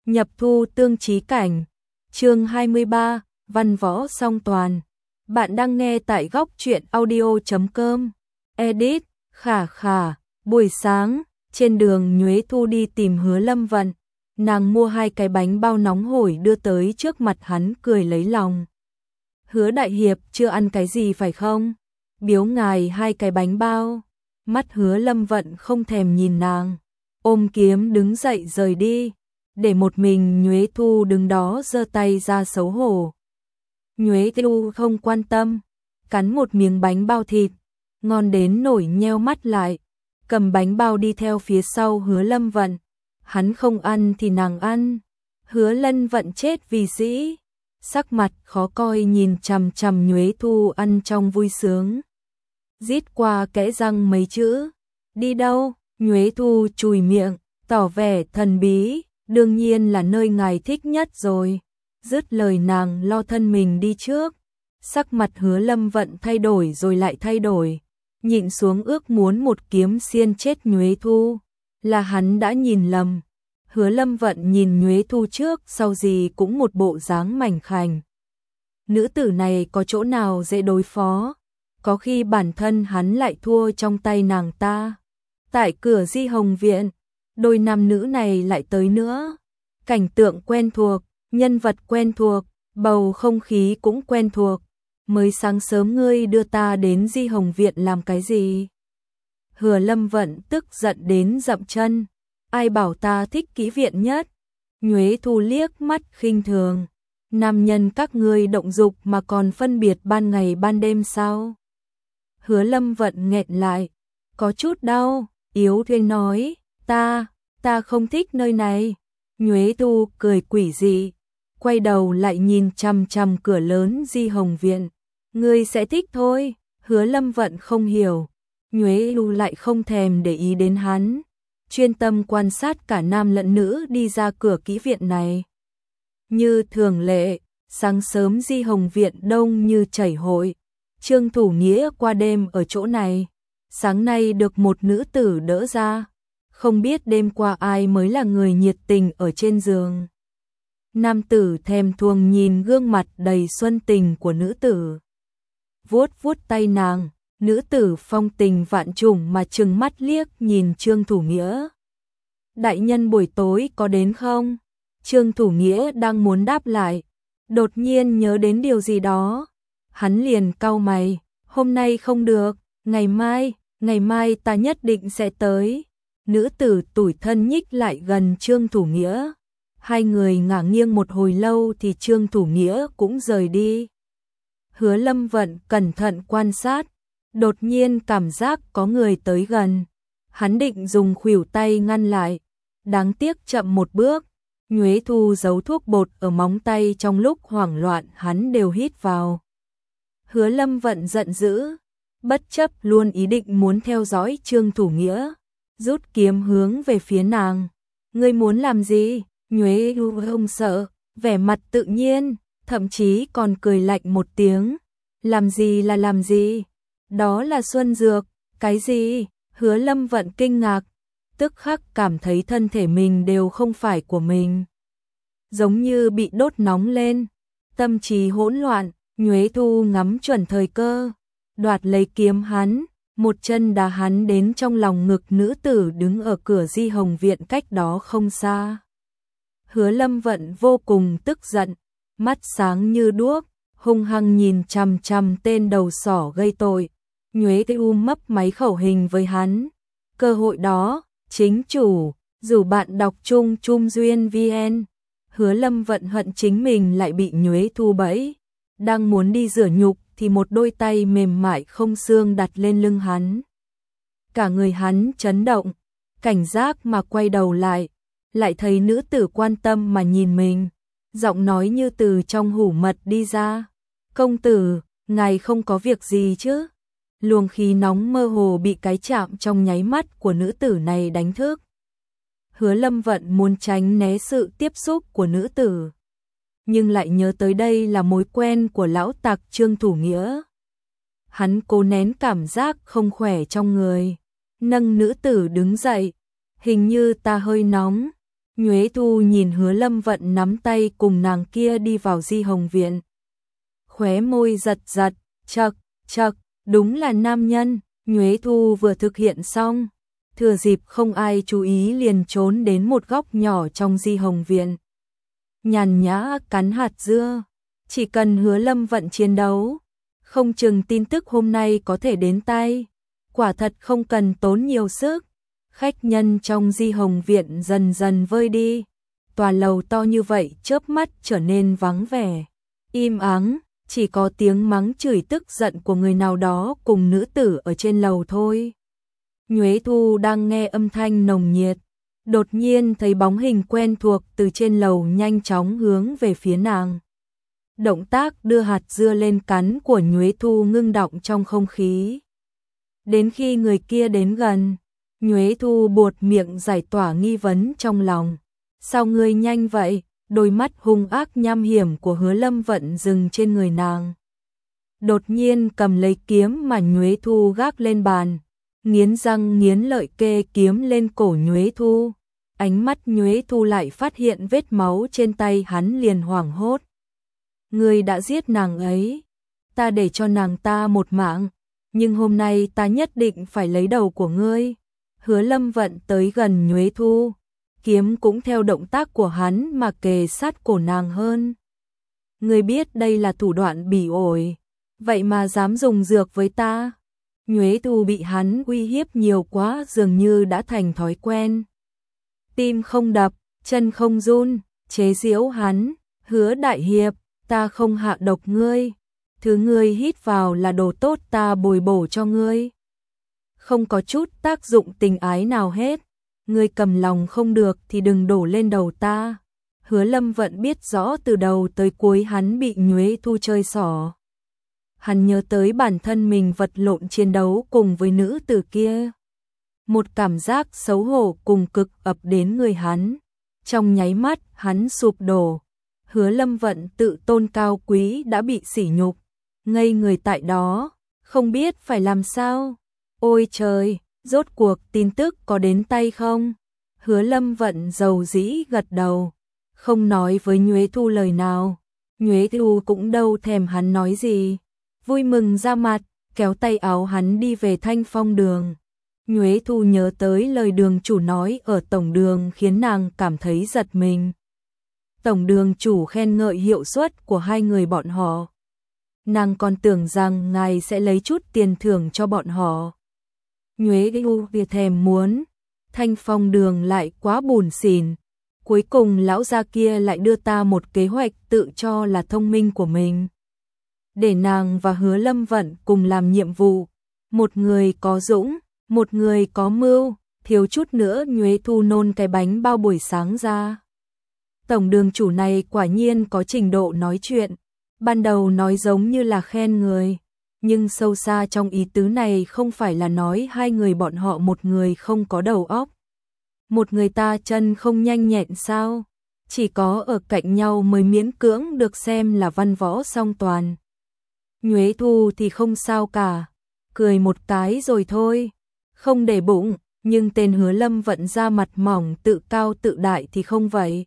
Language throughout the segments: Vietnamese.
Nhập thu tương chí cảnh. Chương 23, văn võ song toàn. Bạn đang nghe tại góc truyện audio.com. Edit, khả khả. Buổi sáng, trên đường Nhuế Thu đi tìm Hứa Lâm Vận. Nàng mua 2 cái bánh bao nóng hổi đưa tới trước mặt hắn, cười lấy lòng. Hứa đại hiệp chưa ăn cái gì phải không? Biếu ngài 2 cái bánh bao. Mắt Hứa Lâm Vận không thèm nhìn nàng, ôm kiếm đứng dậy rời đi, để một mình Nhuế Thu đứng đó giơ tay ra xấu hổ. Nhuế Thu không quan tâm, cắn một miếng bánh bao thịt, ngon đến nổi nheo mắt lại, cầm bánh bao đi theo phía sau Hứa Lâm Vận. Hắn không ăn thì nàng ăn. Hứa Lâm Vận chết vì dĩ, sắc mặt khó coi nhìn chằm chằm Nhuế Thu ăn trong vui sướng. Rít qua kẽ răng mấy chữ, đi đâu? Nhuế Thu chùi miệng, tỏ vẻ thần bí, đương nhiên là nơi ngài thích nhất rồi. Dứt lời nàng lo thân mình đi trước. Sắc mặt Hứa Lâm Vận thay đổi rồi lại thay đổi, nhịn xuống ước muốn một kiếm xiên chết Nhuế Thu. Là hắn đã nhìn lầm. Hứa Lâm Vận nhìn Nhuế Thu trước sau gì cũng một bộ dáng mảnh khảnh. Nữ tử này có chỗ nào dễ đối phó? Có khi bản thân hắn lại thua trong tay nàng ta. Tại cửa Di Hồng Viện, đôi nam nữ này lại tới nữa. Cảnh tượng quen thuộc, nhân vật quen thuộc, bầu không khí cũng quen thuộc. Mới sáng sớm ngươi đưa ta đến Di Hồng Viện làm cái gì? Hứa Lâm Vận tức giận đến dậm chân. Ai bảo ta thích kỹ viện nhất? Nhuế Thu liếc mắt khinh thường. Nam nhân các ngươi động dục mà còn phân biệt ban ngày ban đêm sao? Hứa Lâm Vận nghẹn lại, có chút đau, yếu thế nói, ta không thích nơi này. Nhuế Thu cười quỷ dị, quay đầu lại nhìn chằm chằm cửa lớn Di Hồng Viện. Ngươi sẽ thích thôi. Hứa Lâm Vận không hiểu, Nhuế Thu lại không thèm để ý đến hắn, chuyên tâm quan sát cả nam lẫn nữ đi ra cửa kỹ viện này. Như thường lệ, sáng sớm Di Hồng Viện đông như chảy hội. Trương Thủ Nghĩa qua đêm ở chỗ này, sáng nay được một nữ tử đỡ ra, không biết đêm qua ai mới là người nhiệt tình ở trên giường. Nam tử thèm thuồng nhìn gương mặt đầy xuân tình của nữ tử, vuốt vuốt tay nàng. Nữ tử phong tình vạn trùng mà trừng mắt liếc nhìn Trương Thủ Nghĩa. Đại nhân buổi tối có đến không? Trương Thủ Nghĩa đang muốn đáp lại, đột nhiên nhớ đến điều gì đó. Hắn liền cau mày, hôm nay không được, ngày mai ta nhất định sẽ tới. Nữ tử tủi thân nhích lại gần Trương Thủ Nghĩa. Hai người ngả nghiêng một hồi lâu thì Trương Thủ Nghĩa cũng rời đi. Hứa Lâm Vận cẩn thận quan sát, đột nhiên cảm giác có người tới gần. Hắn định dùng khuỷu tay ngăn lại, đáng tiếc chậm một bước. Nhuế Thu giấu thuốc bột ở móng tay, trong lúc hoảng loạn hắn đều hít vào. Hứa Lâm Vận giận dữ, bất chấp luôn ý định muốn theo dõi Trương Thủ Nghĩa, rút kiếm hướng về phía nàng. Ngươi muốn làm gì? Nhuế Thu không sợ, vẻ mặt tự nhiên, thậm chí còn cười lạnh một tiếng. Làm gì là làm gì? Đó là xuân dược. Cái gì? Hứa Lâm Vận kinh ngạc, tức khắc cảm thấy thân thể mình đều không phải của mình, giống như bị đốt nóng lên, tâm trí hỗn loạn. Nhuế Thu ngắm chuẩn thời cơ, đoạt lấy kiếm hắn, một chân đá hắn đến trong lòng ngực nữ tử đứng ở cửa Di Hồng Viện cách đó không xa. Hứa Lâm Vận vô cùng tức giận, mắt sáng như đuốc, hung hăng nhìn chằm chằm tên đầu sỏ gây tội. Nhuế Thu mấp máy khẩu hình với hắn. Cơ hội đó, chính chủ, dù bạn đọc chung Chung Duyên VN. Hứa Lâm Vận hận chính mình lại bị Nhuế Thu bẫy. Đang muốn đi rửa nhục thì một đôi tay mềm mại không xương đặt lên lưng hắn. Cả người hắn chấn động, cảnh giác mà quay đầu lại thấy nữ tử quan tâm mà nhìn mình. Giọng nói như từ trong hủ mật đi ra. Công tử, ngài không có việc gì chứ? Luồng khí nóng mơ hồ bị cái chạm trong nháy mắt của nữ tử này đánh thức. Hứa Lâm Vận muốn tránh né sự tiếp xúc của nữ tử, nhưng lại nhớ tới đây là mối quen của lão tặc Trương Thủ Nghĩa. Hắn cố nén cảm giác không khỏe trong người, nâng nữ tử đứng dậy. Hình như ta hơi nóng. Nhuế Thu nhìn Hứa Lâm Vận nắm tay cùng nàng kia đi vào Di Hồng viện. Khóe môi giật giật, chậc, chậc, đúng là nam nhân. Nhuế Thu vừa thực hiện xong, thừa dịp không ai chú ý liền trốn đến một góc nhỏ trong Di Hồng viện. Nhàn nhã cắn hạt dưa, chỉ cần Hứa Lâm Vận chiến đấu, không chừng tin tức hôm nay có thể đến tay. Quả thật không cần tốn nhiều sức. Khách nhân trong Di Hồng viện dần dần vơi đi. Tòa lầu to như vậy chớp mắt trở nên vắng vẻ, im ắng, chỉ có tiếng mắng chửi tức giận của người nào đó cùng nữ tử ở trên lầu thôi. Nhuế Thu đang nghe âm thanh nồng nhiệt, đột nhiên thấy bóng hình quen thuộc từ trên lầu nhanh chóng hướng về phía nàng. Động tác đưa hạt dưa lên cắn của Nhuế Thu ngưng đọng trong không khí. Đến khi người kia đến gần, Nhuế Thu buột miệng giải tỏa nghi vấn trong lòng. Sao ngươi nhanh vậy? Đôi mắt hung ác nham hiểm của Hứa Lâm Vận dừng trên người nàng. Đột nhiên cầm lấy kiếm mà Nhuế Thu gác lên bàn, nghiến răng nghiến lợi kê kiếm lên cổ Nhuế Thu. Ánh mắt Nhuế Thu lại phát hiện vết máu trên tay hắn liền hoảng hốt. Ngươi đã giết nàng ấy, ta để cho nàng ta một mạng, nhưng hôm nay ta nhất định phải lấy đầu của ngươi. Hứa Lâm Vận tới gần Nhuế Thu, kiếm cũng theo động tác của hắn mà kề sát cổ nàng hơn. Ngươi biết đây là thủ đoạn bỉ ổi, vậy mà dám dùng dược với ta. Nhuế Thu bị hắn uy hiếp nhiều quá dường như đã thành thói quen. Tim không đập, chân không run, chế giễu hắn. Hứa đại hiệp, ta không hạ độc ngươi, thứ ngươi hít vào là đồ tốt ta bồi bổ cho ngươi. Không có chút tác dụng tình ái nào hết, ngươi cầm lòng không được thì đừng đổ lên đầu ta. Hứa Lâm Vận biết rõ từ đầu tới cuối hắn bị Nhuế Thu chơi xỏ. Hắn nhớ tới bản thân mình vật lộn chiến đấu cùng với nữ tử kia. Một cảm giác xấu hổ cùng cực ập đến người hắn. Trong nháy mắt hắn sụp đổ. Hứa Lâm Vận tự tôn cao quý đã bị sỉ nhục, ngây người tại đó, không biết phải làm sao. Ôi trời, rốt cuộc tin tức có đến tay không? Hứa Lâm Vận dầu dĩ gật đầu, không nói với Nhuế Thu lời nào. Nhuế Thu cũng đâu thèm hắn nói gì, vui mừng ra mặt, kéo tay áo hắn đi về Thanh Phong đường. Nhuế Thu nhớ tới lời đường chủ nói ở tổng đường khiến nàng cảm thấy giật mình. Tổng đường chủ khen ngợi hiệu suất của hai người bọn họ. Nàng còn tưởng rằng ngài sẽ lấy chút tiền thưởng cho bọn họ. Nhuế Thu việc thèm muốn, Thanh Phong đường lại quá bùn xỉn. Cuối cùng lão gia kia lại đưa ta một kế hoạch tự cho là thông minh của mình. Để nàng và Hứa Lâm Vận cùng làm nhiệm vụ. Một người có dũng, một người có mưu, thiếu chút nữa Nhuế Thu nôn cái bánh bao buổi sáng ra. Tổng đường chủ này quả nhiên có trình độ nói chuyện, ban đầu nói giống như là khen người, nhưng sâu xa trong ý tứ này không phải là nói hai người bọn họ một người không có đầu óc. Một người ta chân không nhanh nhẹn sao, chỉ có ở cạnh nhau mới miễn cưỡng được xem là văn võ song toàn. Nhuế Thu thì không sao cả, cười một cái rồi thôi, không để bụng, nhưng tên Hứa Lâm Vận ra mặt mỏng tự cao tự đại thì không vậy.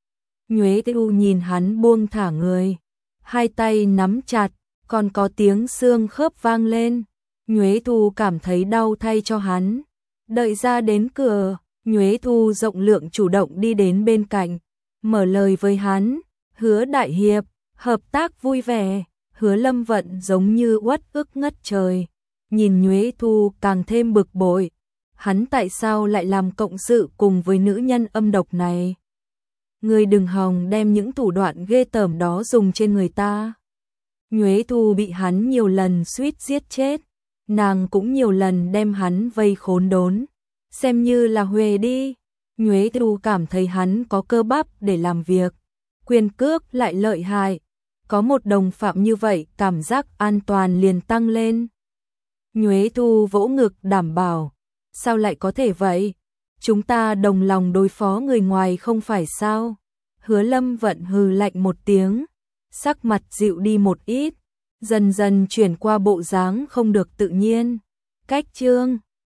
Nhuế Thu nhìn hắn buông thả người, hai tay nắm chặt, còn có tiếng xương khớp vang lên. Nhuế Thu cảm thấy đau thay cho hắn. Đợi ra đến cửa, Nhuế Thu rộng lượng chủ động đi đến bên cạnh, mở lời với hắn. Hứa đại hiệp, hợp tác vui vẻ. Hứa Lâm Vận giống như uất ức ngất trời, nhìn Nhuế Thu càng thêm bực bội. Hắn tại sao lại làm cộng sự cùng với nữ nhân âm độc này? Ngươi đừng hòng đem những thủ đoạn ghê tởm đó dùng trên người ta. Nhuế Thu bị hắn nhiều lần suýt giết chết, nàng cũng nhiều lần đem hắn vây khốn đốn, xem như là huề đi. Nhuế Thu cảm thấy hắn có cơ bắp để làm việc, quyền cước lại lợi hại, có một đồng phạm như vậy cảm giác an toàn liền tăng lên. Nhuế Thu vỗ ngực đảm bảo, sao lại có thể vậy? Chúng ta đồng lòng đối phó người ngoài không phải sao? Hứa Lâm Vận hừ lạnh một tiếng, sắc mặt dịu đi một ít, dần dần chuyển qua bộ dáng không được tự nhiên. Cách chương